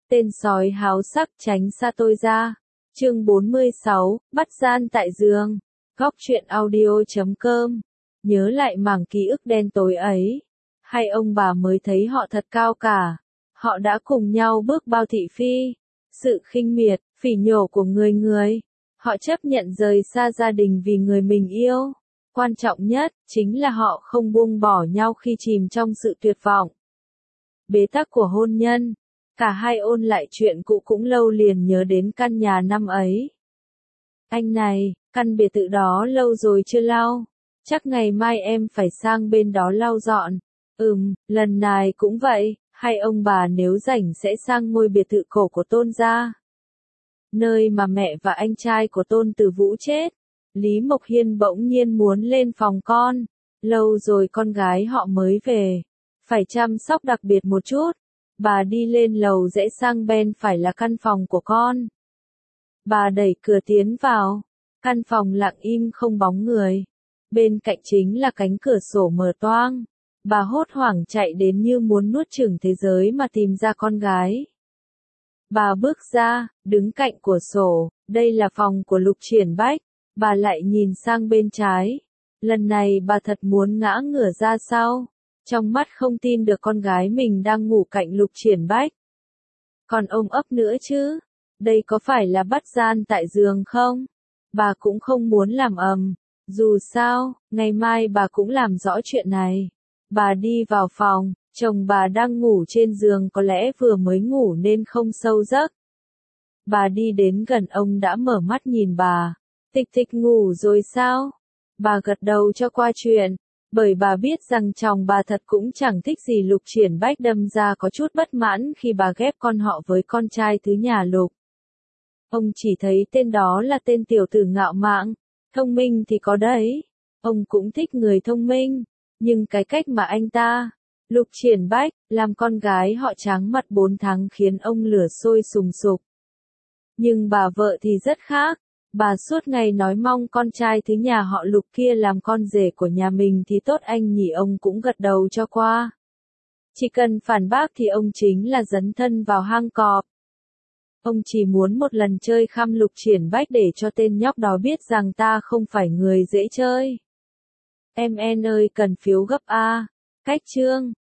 Tên sói háo sắc tránh xa tôi ra. Chương 46, bắt gian tại giường. Góc truyện audio.com. Nhớ lại mảng ký ức đen tối ấy. Hay ông bà mới thấy họ thật cao cả. Họ đã cùng nhau bước bao thị phi. Sự khinh miệt, phỉ nhổ của người người. Họ chấp nhận rời xa gia đình vì người mình yêu. Quan trọng nhất, chính là họ không buông bỏ nhau khi chìm trong sự tuyệt vọng. Bế tắc của hôn nhân. Cả hai ôn lại chuyện cũ cũng lâu liền nhớ đến căn nhà năm ấy. Anh này, căn biệt thự đó lâu rồi chưa lau. Chắc ngày mai em phải sang bên đó lau dọn. Lần này cũng vậy, hay ông bà nếu rảnh sẽ sang ngôi biệt thự cổ của Tôn gia. Nơi mà mẹ và anh trai của Tôn Tử Vũ chết. Lý Mộc Hiên bỗng nhiên muốn lên phòng con. Lâu rồi con gái họ mới về. Phải chăm sóc đặc biệt một chút. Bà đi lên lầu rẽ sang bên phải là căn phòng của con. Bà đẩy cửa tiến vào. Căn phòng lặng im không bóng người. Bên cạnh chính là cánh cửa sổ mở toang. Bà hốt hoảng chạy đến như muốn nuốt chửng thế giới mà tìm ra con gái. Bà bước ra, đứng cạnh cửa sổ. Đây là phòng của Lục Triển Bách. Bà lại nhìn sang bên trái. Lần này bà thật muốn ngã ngửa ra sau. Trong mắt không tin được con gái mình đang ngủ cạnh Lục Triển Bách. Còn ôm ấp nữa chứ? Đây có phải là bắt gian tại giường không? Bà cũng không muốn làm ầm. Dù sao, ngày mai bà cũng làm rõ chuyện này. Bà đi vào phòng, chồng bà đang ngủ trên giường có lẽ vừa mới ngủ nên không sâu giấc. Bà đi đến gần ông đã mở mắt nhìn bà. Tịch ngủ rồi sao? Bà gật đầu cho qua chuyện. Bởi bà biết rằng chồng bà thật cũng chẳng thích gì Lục Triển Bách, đâm ra có chút bất mãn khi bà ghép con họ với con trai thứ nhà Lục. Ông chỉ thấy tên đó là tên tiểu tử ngạo mạn, thông minh thì có đấy. Ông cũng thích người thông minh, nhưng cái cách mà anh ta, Lục Triển Bách, làm con gái họ trắng mặt 4 tháng khiến ông lửa sôi sùng sục. Nhưng bà vợ thì rất khác. Bà suốt ngày nói mong con trai thứ nhà họ Lục kia làm con rể của nhà mình thì tốt anh nhỉ, ông cũng gật đầu cho qua. Chỉ cần phản bác thì ông chính là dấn thân vào hang cọp. Ông chỉ muốn một lần chơi khăm Lục Triển Bách để cho tên nhóc đó biết rằng ta không phải người dễ chơi. Em ơi cần phiếu gấp A. Cách chương.